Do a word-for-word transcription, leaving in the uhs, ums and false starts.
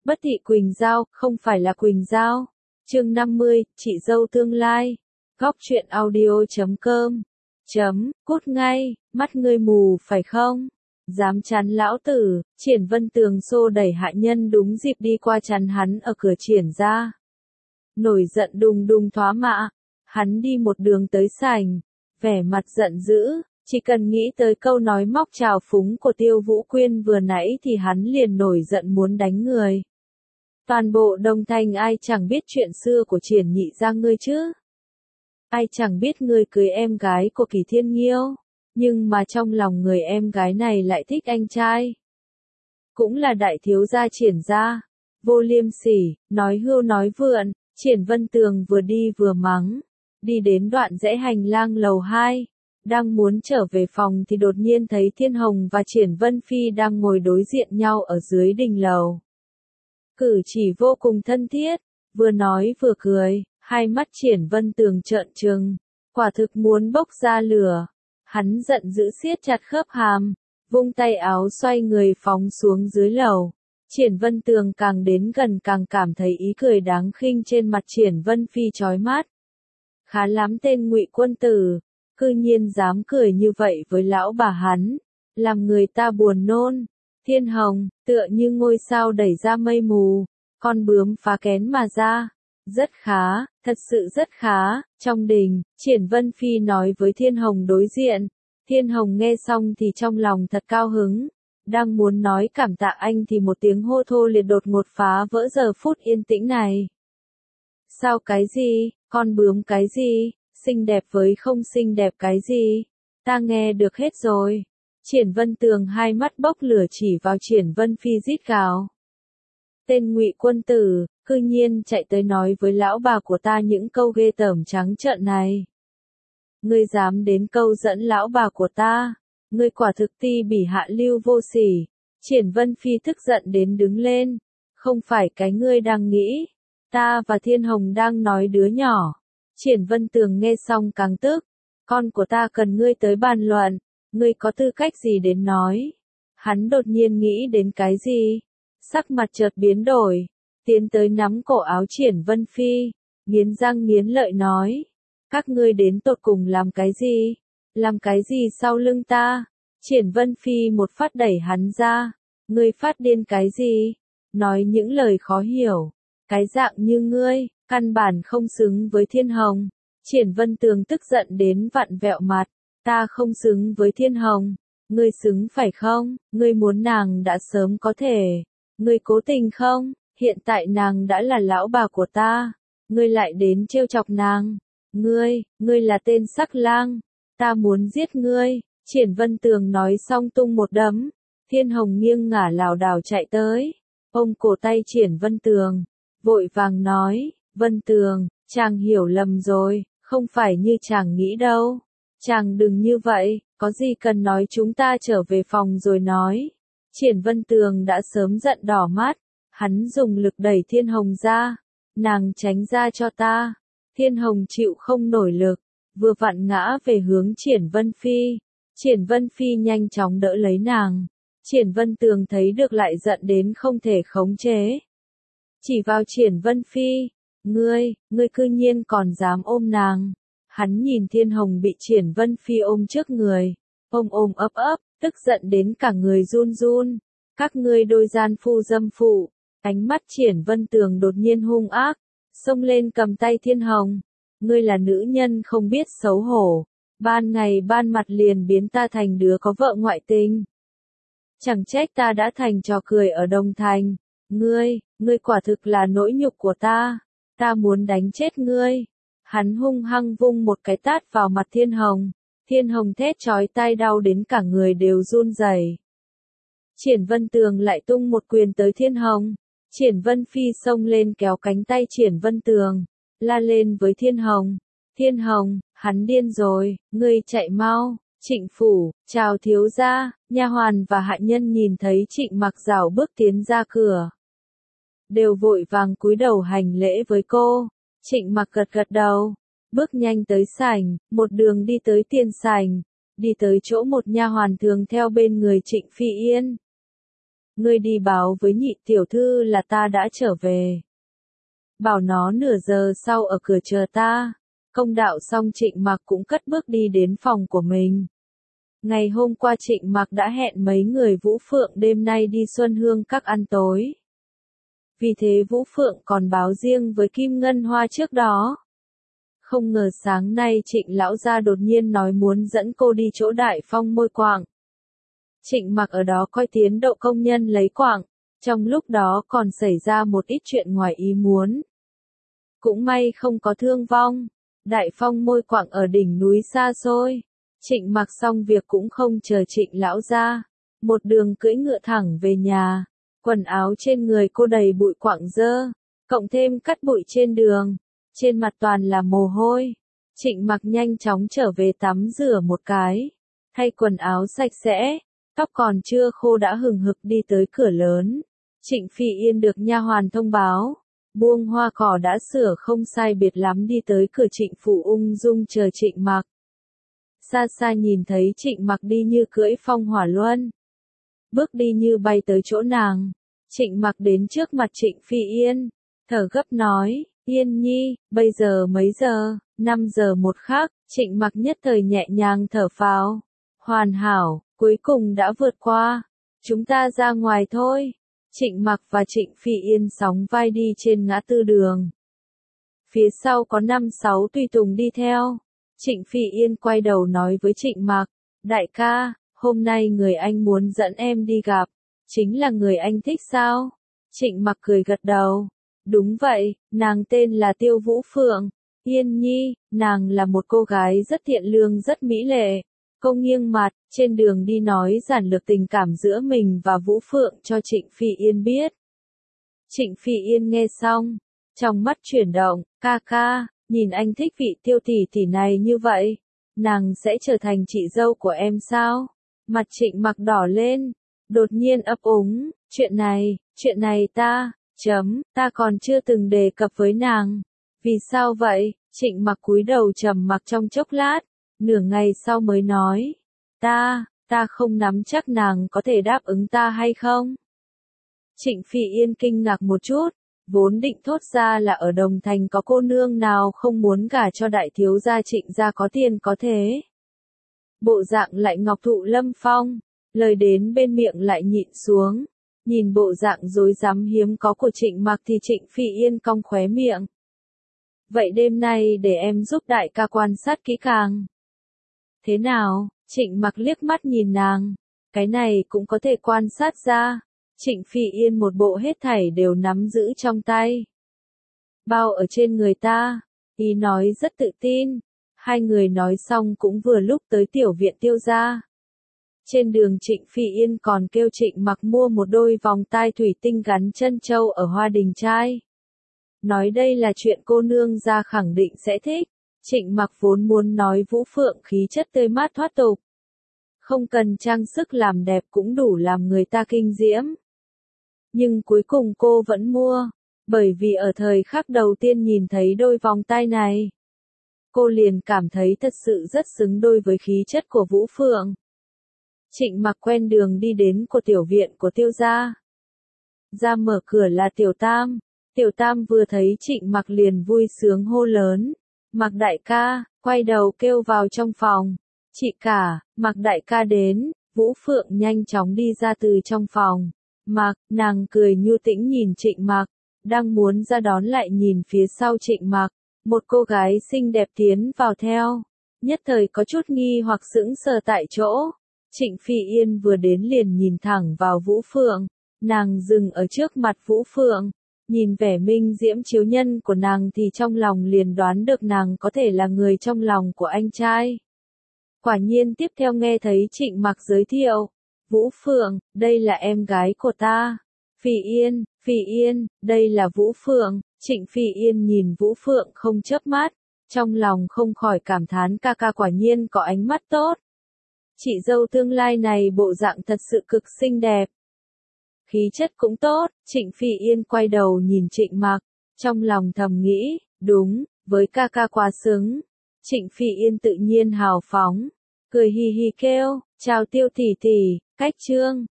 Bất thị Quỳnh Giao, không phải là Quỳnh Giao. Chương năm mươi, chị dâu tương lai. Góc truyện audio chấm com. Chấm, cút ngay, mắt ngươi mù phải không? Dám chắn lão tử, Triển Vân Tường xô đẩy hạ nhân đúng dịp đi qua chắn hắn ở cửa Triển ra. Nổi giận đùng đùng thoá mạ, hắn đi một đường tới sảnh, vẻ mặt giận dữ, chỉ cần nghĩ tới câu nói móc trào phúng của Tiêu Vũ Quyên vừa nãy thì hắn liền nổi giận muốn đánh người. Toàn bộ Đông Thành ai chẳng biết chuyện xưa của Triển nhị gia ngươi chứ? Ai chẳng biết ngươi cưới em gái của Kỳ Thiên Nghiêu, nhưng mà trong lòng người em gái này lại thích anh trai. Cũng là đại thiếu gia Triển gia, vô liêm sỉ, nói hưu nói vượn, Triển Vân Tường vừa đi vừa mắng, đi đến đoạn rẽ hành lang lầu hai, đang muốn trở về phòng thì đột nhiên thấy Thiên Hồng và Triển Vân Phi đang ngồi đối diện nhau ở dưới đỉnh lầu. Cử chỉ vô cùng thân thiết, vừa nói vừa cười, hai mắt Triển Vân Tường trợn trừng, quả thực muốn bốc ra lửa. Hắn giận dữ siết chặt khớp hàm, vung tay áo xoay người phóng xuống dưới lầu. Triển Vân Tường càng đến gần càng cảm thấy ý cười đáng khinh trên mặt Triển Vân Phi chói mắt. Khá lắm tên Ngụy Quân Tử, cư nhiên dám cười như vậy với lão bà hắn, làm người ta buồn nôn. Thiên Hồng, tựa như ngôi sao đẩy ra mây mù, con bướm phá kén mà ra. Rất khá, thật sự rất khá. Trong đình, Triển Vân Phi nói với Thiên Hồng đối diện. Thiên Hồng nghe xong thì trong lòng thật cao hứng. Đang muốn nói cảm tạ anh thì một tiếng hô thô liệt đột ngột phá vỡ giờ phút yên tĩnh này. Sao cái gì, con bướm cái gì, xinh đẹp với không xinh đẹp cái gì, ta nghe được hết rồi. Triển Vân Tường hai mắt bốc lửa chỉ vào Triển Vân Phi rít gào. Tên Ngụy Quân Tử, cư nhiên chạy tới nói với lão bà của ta những câu ghê tởm trắng trợn này. Ngươi dám đến câu dẫn lão bà của ta, ngươi quả thực ti bỉ hạ lưu vô sỉ. Triển Vân Phi tức giận đến đứng lên, không phải cái ngươi đang nghĩ, ta và Thiên Hồng đang nói đứa nhỏ. Triển Vân Tường nghe xong càng tức, con của ta cần ngươi tới bàn luận. Ngươi có tư cách gì đến nói? Hắn đột nhiên nghĩ đến cái gì? Sắc mặt chợt biến đổi, tiến tới nắm cổ áo Triển Vân Phi, nghiến răng nghiến lợi nói. Các ngươi đến tột cùng làm cái gì? Làm cái gì sau lưng ta? Triển Vân Phi một phát đẩy hắn ra. Ngươi phát điên cái gì? Nói những lời khó hiểu. Cái dạng như ngươi, căn bản không xứng với Thiên Hồng. Triển Vân Tường tức giận đến vặn vẹo mặt. Ta không xứng với Thiên Hồng, ngươi xứng phải không? Ngươi muốn nàng đã sớm có thể, ngươi cố tình không? Hiện tại nàng đã là lão bà của ta, ngươi lại đến trêu chọc nàng. Ngươi, ngươi là tên sắc lang, ta muốn giết ngươi. Triển Vân Tường nói xong tung một đấm, Thiên Hồng nghiêng ngả lảo đảo chạy tới, ôm cổ tay Triển Vân Tường, vội vàng nói, Vân Tường, chàng hiểu lầm rồi, không phải như chàng nghĩ đâu. Chàng đừng như vậy, có gì cần nói chúng ta trở về phòng rồi nói. Triển Vân Tường đã sớm giận đỏ mắt, hắn dùng lực đẩy Thiên Hồng ra, nàng tránh ra cho ta. Thiên Hồng chịu không nổi lực, vừa vặn ngã về hướng Triển Vân Phi. Triển Vân Phi nhanh chóng đỡ lấy nàng. Triển Vân Tường thấy được lại giận đến không thể khống chế. Chỉ vào Triển Vân Phi, ngươi, ngươi cư nhiên còn dám ôm nàng. Hắn nhìn Thiên Hồng bị Triển Vân Phi ôm trước người, ôm ôm ấp ấp, tức giận đến cả người run run. Các ngươi đôi gian phu dâm phụ. Ánh mắt Triển Vân Tường đột nhiên hung ác, xông lên cầm tay Thiên Hồng. Ngươi là nữ nhân không biết xấu hổ, ban ngày ban mặt liền biến ta thành đứa có vợ ngoại tình. Chẳng trách ta đã thành trò cười ở Đông Thành. Ngươi, ngươi quả thực là nỗi nhục của ta, ta muốn đánh chết ngươi. Hắn hung hăng vung một cái tát vào mặt Thiên Hồng. Thiên Hồng thét chói tai đau đến cả người đều run rẩy. Triển Vân Tường lại tung một quyền tới Thiên Hồng. Triển Vân Phi xông lên kéo cánh tay Triển Vân Tường, la lên với Thiên Hồng. Thiên Hồng, hắn điên rồi, ngươi chạy mau. Trịnh phủ, chào thiếu gia. Nha hoàn và hạ nhân nhìn thấy Trịnh Mặc Dảo bước tiến ra cửa, đều vội vàng cúi đầu hành lễ với cô. Trịnh Mặc gật gật đầu, bước nhanh tới sảnh, một đường đi tới tiền sảnh, đi tới chỗ một nha hoàn thường theo bên người Trịnh Phi Yên. ngươi đi báo với nhị tiểu thư là ta đã trở về. Bảo nó nửa giờ sau ở cửa chờ ta. Công đạo xong Trịnh Mặc cũng cất bước đi đến phòng của mình. Ngày hôm qua Trịnh Mặc đã hẹn mấy người Vũ Phượng đêm nay đi Xuân Hương Các ăn tối. Vì thế Vũ Phượng còn báo riêng với Kim Ngân Hoa trước đó. Không ngờ sáng nay Trịnh lão gia đột nhiên nói muốn dẫn cô đi chỗ Đại Phong môi quạng. Trịnh Mặc ở đó coi tiến độ công nhân lấy quạng, trong lúc đó còn xảy ra một ít chuyện ngoài ý muốn. Cũng may không có thương vong. Đại Phong môi quạng ở đỉnh núi xa xôi. Trịnh Mặc xong việc cũng không chờ Trịnh lão gia, một đường cưỡi ngựa thẳng về nhà. Quần áo trên người cô đầy bụi quạng dơ, cộng thêm cắt bụi trên đường, trên mặt toàn là mồ hôi. Trịnh Mặc nhanh chóng trở về tắm rửa một cái, thay quần áo sạch sẽ, tóc còn chưa khô đã hừng hực đi tới cửa lớn. Trịnh Phi Yên được nha hoàn thông báo, buông hoa cỏ đã sửa không sai biệt lắm đi tới cửa Trịnh phủ ung dung chờ Trịnh Mặc. Xa xa nhìn thấy Trịnh Mặc đi như cưỡi phong hỏa luân, bước đi như bay tới chỗ nàng. Trịnh Mặc đến trước mặt Trịnh Phi Yên, thở gấp nói, Yên nhi, bây giờ mấy giờ? Năm giờ một khắc. Trịnh Mặc nhất thời nhẹ nhàng thở phào. Hoàn hảo, cuối cùng đã vượt qua. Chúng ta ra ngoài thôi. Trịnh Mặc và Trịnh Phi Yên sóng vai đi trên ngã tư đường. Phía sau có năm sáu tùy tùng đi theo. Trịnh Phi Yên quay đầu nói với Trịnh Mặc, đại ca, hôm nay người anh muốn dẫn em đi gặp, chính là người anh thích sao? Trịnh Mặc cười gật đầu, đúng vậy, nàng tên là Tiêu Vũ Phượng, Yên nhi, nàng là một cô gái rất thiện lương rất mỹ lệ. Cô nghiêng mặt, trên đường đi nói giản lược tình cảm giữa mình và Vũ Phượng cho Trịnh Phi Yên biết. Trịnh Phi Yên nghe xong, trong mắt chuyển động, ca ca, nhìn anh thích vị Tiêu tỷ tỷ này như vậy, nàng sẽ trở thành chị dâu của em sao? Mặt Trịnh Mặc đỏ lên, đột nhiên ấp úng, chuyện này, chuyện này ta, chấm, ta còn chưa từng đề cập với nàng. Vì sao vậy? Trịnh Mặc cúi đầu trầm mặc trong chốc lát, nửa ngày sau mới nói, ta, ta không nắm chắc nàng có thể đáp ứng ta hay không? Trịnh Phi Yên kinh ngạc một chút, vốn định thốt ra là ở Đồng Thành có cô nương nào không muốn gả cho đại thiếu gia Trịnh gia có tiền có thế. Bộ dạng lại ngọc thụ lâm phong, lời đến bên miệng lại nhịn xuống, nhìn bộ dạng dối rắm hiếm có của Trịnh Mặc thì Trịnh Phi Yên cong khóe miệng. Vậy đêm nay để em giúp đại ca quan sát kỹ càng. Thế nào? Trịnh Mặc liếc mắt nhìn nàng, cái này cũng có thể quan sát ra. Trịnh Phi Yên một bộ hết thảy đều nắm giữ trong tay. Bao ở trên người ta, ý nói rất tự tin. Hai người nói xong cũng vừa lúc tới tiểu viện Tiêu gia. Trên đường Trịnh Phi Yên còn kêu Trịnh Mặc mua một đôi vòng tai thủy tinh gắn chân châu ở Hoa Đình Trai. Nói đây là chuyện cô nương gia khẳng định sẽ thích. Trịnh Mặc vốn muốn nói Vũ Phượng khí chất tươi mát thoát tục. Không cần trang sức làm đẹp cũng đủ làm người ta kinh diễm. Nhưng cuối cùng cô vẫn mua, bởi vì ở thời khắc đầu tiên nhìn thấy đôi vòng tai này, cô liền cảm thấy thật sự rất xứng đôi với khí chất của Vũ Phượng. Trịnh Mặc quen đường đi đến của tiểu viện của Tiêu gia. Ra mở cửa là Tiểu Tam. Tiểu Tam vừa thấy Trịnh Mặc liền vui sướng hô lớn, Mặc đại ca, quay đầu kêu vào trong phòng. Chị cả, Mặc đại ca đến. Vũ Phượng nhanh chóng đi ra từ trong phòng. Mặc, nàng cười nhu tĩnh nhìn Trịnh Mặc, đang muốn ra đón lại nhìn phía sau Trịnh Mặc, một cô gái xinh đẹp tiến vào theo, nhất thời có chút nghi hoặc sững sờ tại chỗ. Trịnh Phi Yên vừa đến liền nhìn thẳng vào Vũ Phượng, nàng dừng ở trước mặt Vũ Phượng, nhìn vẻ minh diễm chiếu nhân của nàng thì trong lòng liền đoán được nàng có thể là người trong lòng của anh trai. Quả nhiên tiếp theo nghe thấy Trịnh Mặc giới thiệu, Vũ Phượng, đây là em gái của ta. Phi Yên, Phi Yên, đây là Vũ Phượng. Trịnh Phi Yên nhìn Vũ Phượng không chớp mắt, trong lòng không khỏi cảm thán ca ca quả nhiên có ánh mắt tốt. Chị dâu tương lai này bộ dạng thật sự cực xinh đẹp. Khí chất cũng tốt. Trịnh Phi Yên quay đầu nhìn Trịnh Mặc, trong lòng thầm nghĩ, đúng, với ca ca quá xứng. Trịnh Phi Yên tự nhiên hào phóng, cười hì hì kêu, chào Tiêu tỷ tỷ, cách chương.